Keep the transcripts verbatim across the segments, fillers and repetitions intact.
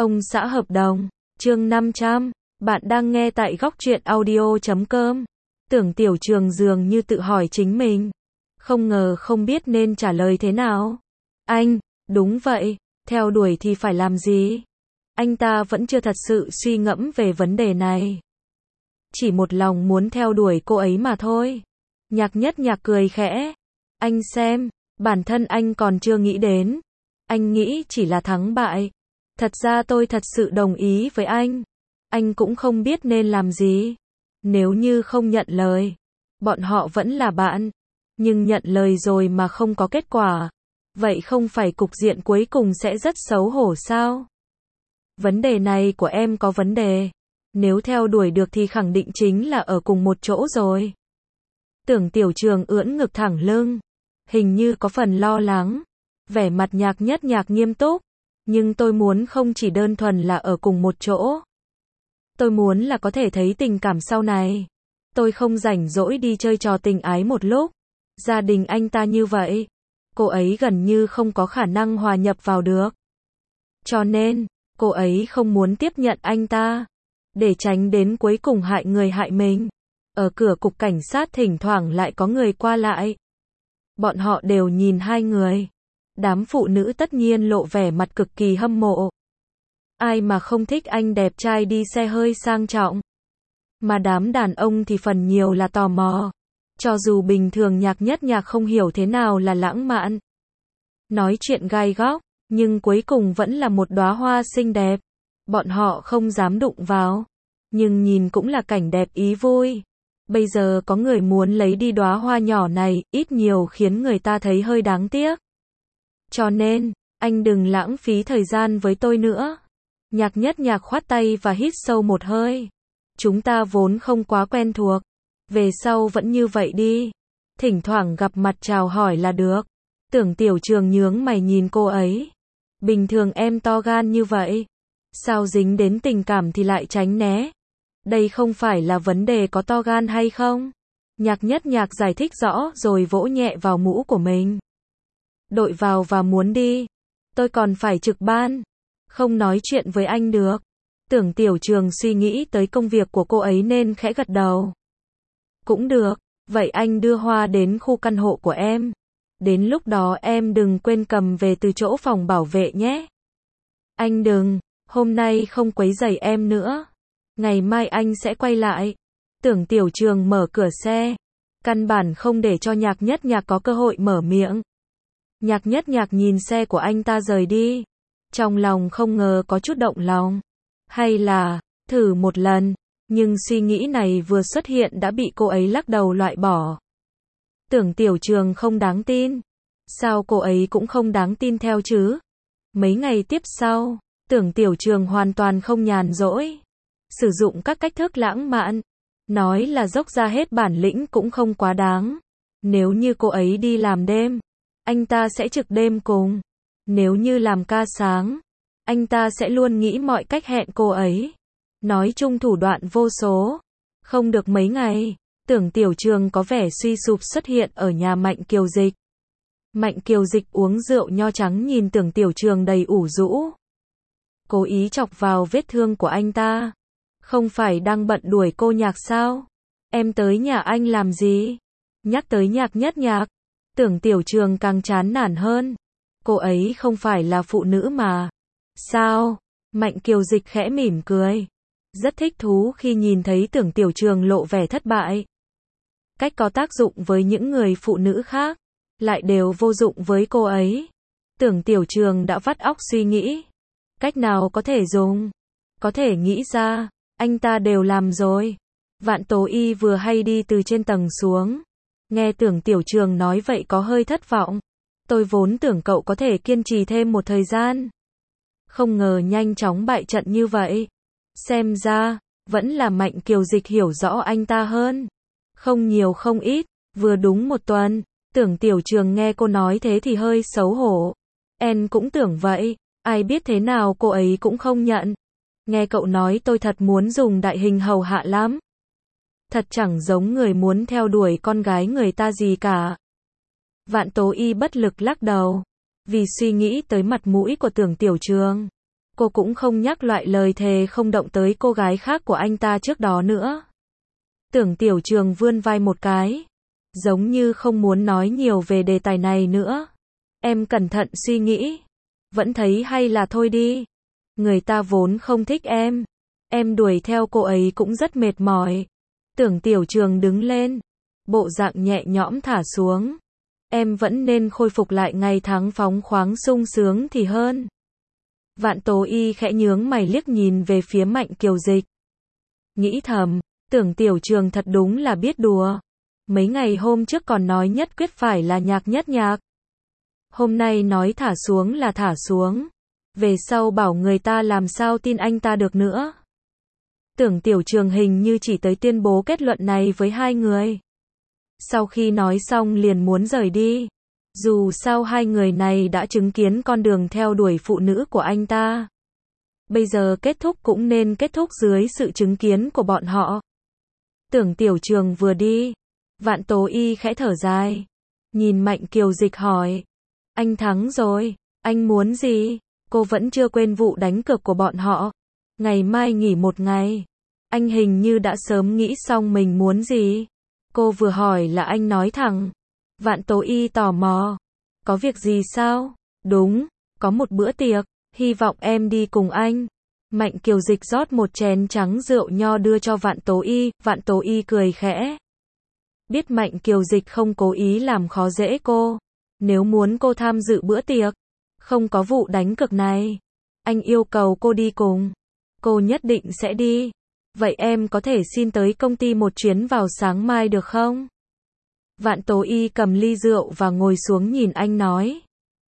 Ông xã hợp đồng, chương năm trăm, bạn đang nghe tại góc truyện audio chấm com. Tưởng Tiểu Trường dường như tự hỏi chính mình, không ngờ không biết nên trả lời thế nào. Anh, đúng vậy, theo đuổi thì phải làm gì? Anh ta vẫn chưa thật sự suy ngẫm về vấn đề này. Chỉ một lòng muốn theo đuổi cô ấy mà thôi. Nhạc Nhất Nhạc cười khẽ. Anh xem, bản thân anh còn chưa nghĩ đến. Anh nghĩ chỉ là thắng bại. Thật ra tôi thật sự đồng ý với anh. Anh cũng không biết nên làm gì. Nếu như không nhận lời, bọn họ vẫn là bạn. Nhưng nhận lời rồi mà không có kết quả, vậy không phải cục diện cuối cùng sẽ rất xấu hổ sao? Vấn đề này của em có vấn đề. Nếu theo đuổi được thì khẳng định chính là ở cùng một chỗ rồi. Tưởng Tiểu Trường ưỡn ngực thẳng lưng, hình như có phần lo lắng. Vẻ mặt Nhạc Nhất Nhạc nghiêm túc. Nhưng tôi muốn không chỉ đơn thuần là ở cùng một chỗ. Tôi muốn là có thể thấy tình cảm sau này. Tôi không rảnh rỗi đi chơi trò tình ái một lúc. Gia đình anh ta như vậy, cô ấy gần như không có khả năng hòa nhập vào được. Cho nên, cô ấy không muốn tiếp nhận anh ta, để tránh đến cuối cùng hại người hại mình. Ở cửa cục cảnh sát thỉnh thoảng lại có người qua lại. Bọn họ đều nhìn hai người. Đám phụ nữ tất nhiên lộ vẻ mặt cực kỳ hâm mộ. Ai mà không thích anh đẹp trai đi xe hơi sang trọng. Mà đám đàn ông thì phần nhiều là tò mò. Cho dù bình thường Nhạc Nhất Nhạc không hiểu thế nào là lãng mạn, nói chuyện gai góc, nhưng cuối cùng vẫn là một đóa hoa xinh đẹp. Bọn họ không dám đụng vào, nhưng nhìn cũng là cảnh đẹp ý vui. Bây giờ có người muốn lấy đi đóa hoa nhỏ này, ít nhiều khiến người ta thấy hơi đáng tiếc. Cho nên, anh đừng lãng phí thời gian với tôi nữa. Nhạc Nhất Nhạc khoát tay và hít sâu một hơi. Chúng ta vốn không quá quen thuộc. Về sau vẫn như vậy đi. Thỉnh thoảng gặp mặt chào hỏi là được. Tưởng Tiểu Trường nhướng mày nhìn cô ấy. Bình thường em to gan như vậy. Sao dính đến tình cảm thì lại tránh né? Đây không phải là vấn đề có to gan hay không? Nhạc Nhất Nhạc giải thích rõ rồi vỗ nhẹ vào mũ của mình. Đội vào và muốn đi. Tôi còn phải trực ban. Không nói chuyện với anh được. Tưởng Tiểu Trường suy nghĩ tới công việc của cô ấy nên khẽ gật đầu. Cũng được, vậy anh đưa hoa đến khu căn hộ của em. Đến lúc đó em đừng quên cầm về từ chỗ phòng bảo vệ nhé. Anh đừng, hôm nay không quấy rầy em nữa. Ngày mai anh sẽ quay lại. Tưởng Tiểu Trường mở cửa xe. Căn bản không để cho Nhạc Nhất Nhạc có cơ hội mở miệng. Nhạc Nhất Nhạc nhìn xe của anh ta rời đi. Trong lòng không ngờ có chút động lòng. Hay là, thử một lần. Nhưng suy nghĩ này vừa xuất hiện đã bị cô ấy lắc đầu loại bỏ. Tưởng Tiểu Trường không đáng tin. Sao cô ấy cũng không đáng tin theo chứ? Mấy ngày tiếp sau, Tưởng Tiểu Trường hoàn toàn không nhàn rỗi. Sử dụng các cách thức lãng mạn. Nói là dốc ra hết bản lĩnh cũng không quá đáng. Nếu như cô ấy đi làm đêm, anh ta sẽ trực đêm cùng. Nếu như làm ca sáng, anh ta sẽ luôn nghĩ mọi cách hẹn cô ấy. Nói chung thủ đoạn vô số. Không được mấy ngày, Tưởng Tiểu Trường có vẻ suy sụp xuất hiện ở nhà Mạnh Kiều Dịch. Mạnh Kiều Dịch uống rượu nho trắng nhìn Tưởng Tiểu Trường đầy ủ rũ. Cố ý chọc vào vết thương của anh ta. Không phải đang bận đuổi cô Nhạc sao? Em tới nhà anh làm gì? Nhắc tới Nhạc Nhất Nhạc, Tưởng Tiểu Trường càng chán nản hơn. Cô ấy không phải là phụ nữ mà. Sao? Mạnh Kiều Dịch khẽ mỉm cười. Rất thích thú khi nhìn thấy Tưởng Tiểu Trường lộ vẻ thất bại. Cách có tác dụng với những người phụ nữ khác, lại đều vô dụng với cô ấy. Tưởng Tiểu Trường đã vắt óc suy nghĩ. Cách nào có thể dùng? Có thể nghĩ ra, anh ta đều làm rồi. Vạn Tố Y vừa hay đi từ trên tầng xuống. Nghe Tưởng Tiểu Trường nói vậy có hơi thất vọng. Tôi vốn tưởng cậu có thể kiên trì thêm một thời gian. Không ngờ nhanh chóng bại trận như vậy. Xem ra, vẫn là Mạnh Kiều Dịch hiểu rõ anh ta hơn. Không nhiều không ít, vừa đúng một tuần. Tưởng Tiểu Trường nghe cô nói thế thì hơi xấu hổ. Em cũng tưởng vậy, ai biết thế nào cô ấy cũng không nhận. Nghe cậu nói tôi thật muốn dùng đại hình hầu hạ lắm. Thật chẳng giống người muốn theo đuổi con gái người ta gì cả. Vạn Tố Y bất lực lắc đầu. Vì suy nghĩ tới mặt mũi của Tưởng Tiểu Trường. cô cũng không nhắc loại lời thề không động tới cô gái khác của anh ta trước đó nữa. Tưởng Tiểu Trường vươn vai một cái, giống như không muốn nói nhiều về đề tài này nữa. Em cẩn thận suy nghĩ, vẫn thấy hay là thôi đi. Người ta vốn không thích em, em đuổi theo cô ấy cũng rất mệt mỏi. Tưởng Tiểu Trường đứng lên, bộ dạng nhẹ nhõm thả xuống. Em vẫn nên khôi phục lại ngày tháng phóng khoáng sung sướng thì hơn. Vạn Tố Y khẽ nhướng mày liếc nhìn về phía Mạnh Kiều Dịch. Nghĩ thầm, Tưởng Tiểu Trường thật đúng là biết đùa. Mấy ngày hôm trước còn nói nhất quyết phải là nhạc nhất nhạc. Hôm nay nói thả xuống là thả xuống. Về sau bảo người ta làm sao tin anh ta được nữa. Tưởng Tiểu Trường hình như chỉ tới tuyên bố kết luận này với hai người. Sau khi nói xong liền muốn rời đi. Dù sao hai người này đã chứng kiến con đường theo đuổi phụ nữ của anh ta. Bây giờ kết thúc cũng nên kết thúc dưới sự chứng kiến của bọn họ. Tưởng Tiểu Trường vừa đi, Vạn Tố Y khẽ thở dài. Nhìn Mạnh Kiều Dịch hỏi. Anh thắng rồi, anh muốn gì? Cô vẫn chưa quên vụ đánh cược của bọn họ. Ngày mai nghỉ một ngày. Anh hình như đã sớm nghĩ xong mình muốn gì. Cô vừa hỏi là anh nói thẳng. Vạn Tố Y tò mò. Có việc gì sao? Đúng, có một bữa tiệc, hy vọng em đi cùng anh. Mạnh Kiều Dịch rót một chén trắng rượu nho đưa cho Vạn Tố Y, Vạn Tố Y cười khẽ. Biết Mạnh Kiều Dịch không cố ý làm khó dễ cô. Nếu muốn cô tham dự bữa tiệc, không có vụ đánh cược này, anh yêu cầu cô đi cùng, cô nhất định sẽ đi. Vậy em có thể xin tới công ty một chuyến vào sáng mai được không? Vạn Tố Y cầm ly rượu và ngồi xuống nhìn anh nói.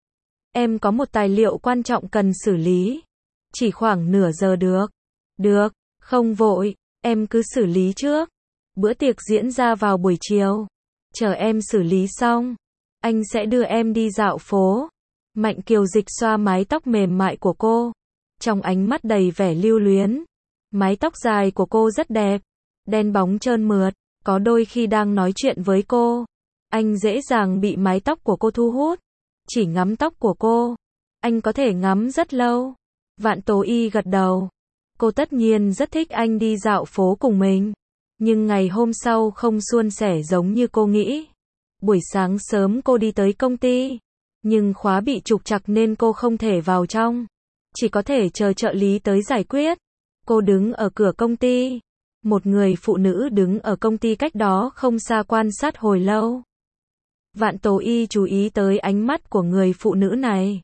Em có một tài liệu quan trọng cần xử lý. Chỉ khoảng nửa giờ được. Được, không vội, em cứ xử lý trước. Bữa tiệc diễn ra vào buổi chiều. Chờ em xử lý xong, anh sẽ đưa em đi dạo phố. Mạnh Kiều Dịch xoa mái tóc mềm mại của cô. Trong ánh mắt đầy vẻ lưu luyến. Mái tóc dài của cô rất đẹp. Đen bóng trơn mượt. Có đôi khi đang nói chuyện với cô, anh dễ dàng bị mái tóc của cô thu hút. Chỉ ngắm tóc của cô, anh có thể ngắm rất lâu. Vạn Tố Y gật đầu. Cô tất nhiên rất thích anh đi dạo phố cùng mình. Nhưng ngày hôm sau không suôn sẻ giống như cô nghĩ. Buổi sáng sớm cô đi tới công ty. Nhưng khóa bị trục trặc nên cô không thể vào trong. Chỉ có thể chờ trợ lý tới giải quyết. Cô đứng ở cửa công ty. Một người phụ nữ đứng ở công ty cách đó không xa quan sát hồi lâu. Vạn Tố Y chú ý tới ánh mắt của người phụ nữ này.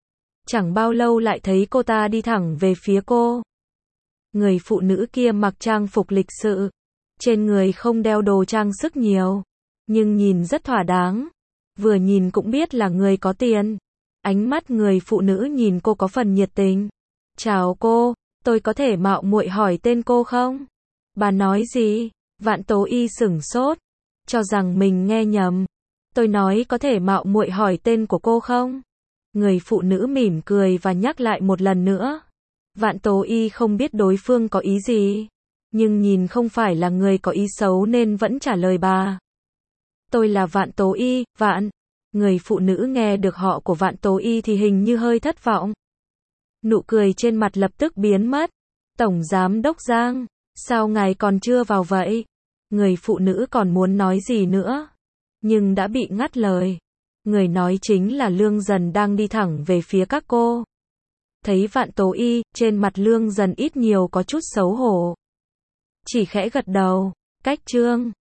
Chẳng bao lâu lại thấy cô ta đi thẳng về phía cô. Người phụ nữ kia mặc trang phục lịch sự. Trên người không đeo đồ trang sức nhiều. Nhưng nhìn rất thỏa đáng. Vừa nhìn cũng biết là người có tiền. Ánh mắt người phụ nữ nhìn cô có phần nhiệt tình. Chào cô, tôi có thể mạo muội hỏi tên cô không? Bà nói gì? Vạn Tố Y sửng sốt, cho rằng mình nghe nhầm. Tôi nói có thể mạo muội hỏi tên của cô không? Người phụ nữ mỉm cười và nhắc lại một lần nữa. Vạn Tố Y không biết đối phương có ý gì, nhưng nhìn không phải là người có ý xấu nên vẫn trả lời bà. Tôi là Vạn Tố Y, Vạn. Người phụ nữ nghe được họ của Vạn Tố Y thì hình như hơi thất vọng. Nụ cười trên mặt lập tức biến mất. Tổng giám đốc Giang, sao ngài còn chưa vào vậy? Người phụ nữ còn muốn nói gì nữa, nhưng đã bị ngắt lời. Người nói chính là Lương Dần đang đi thẳng về phía các cô. Thấy Vạn Tố Y, trên mặt Lương Dần ít nhiều có chút xấu hổ. Chỉ khẽ gật đầu, cách chương.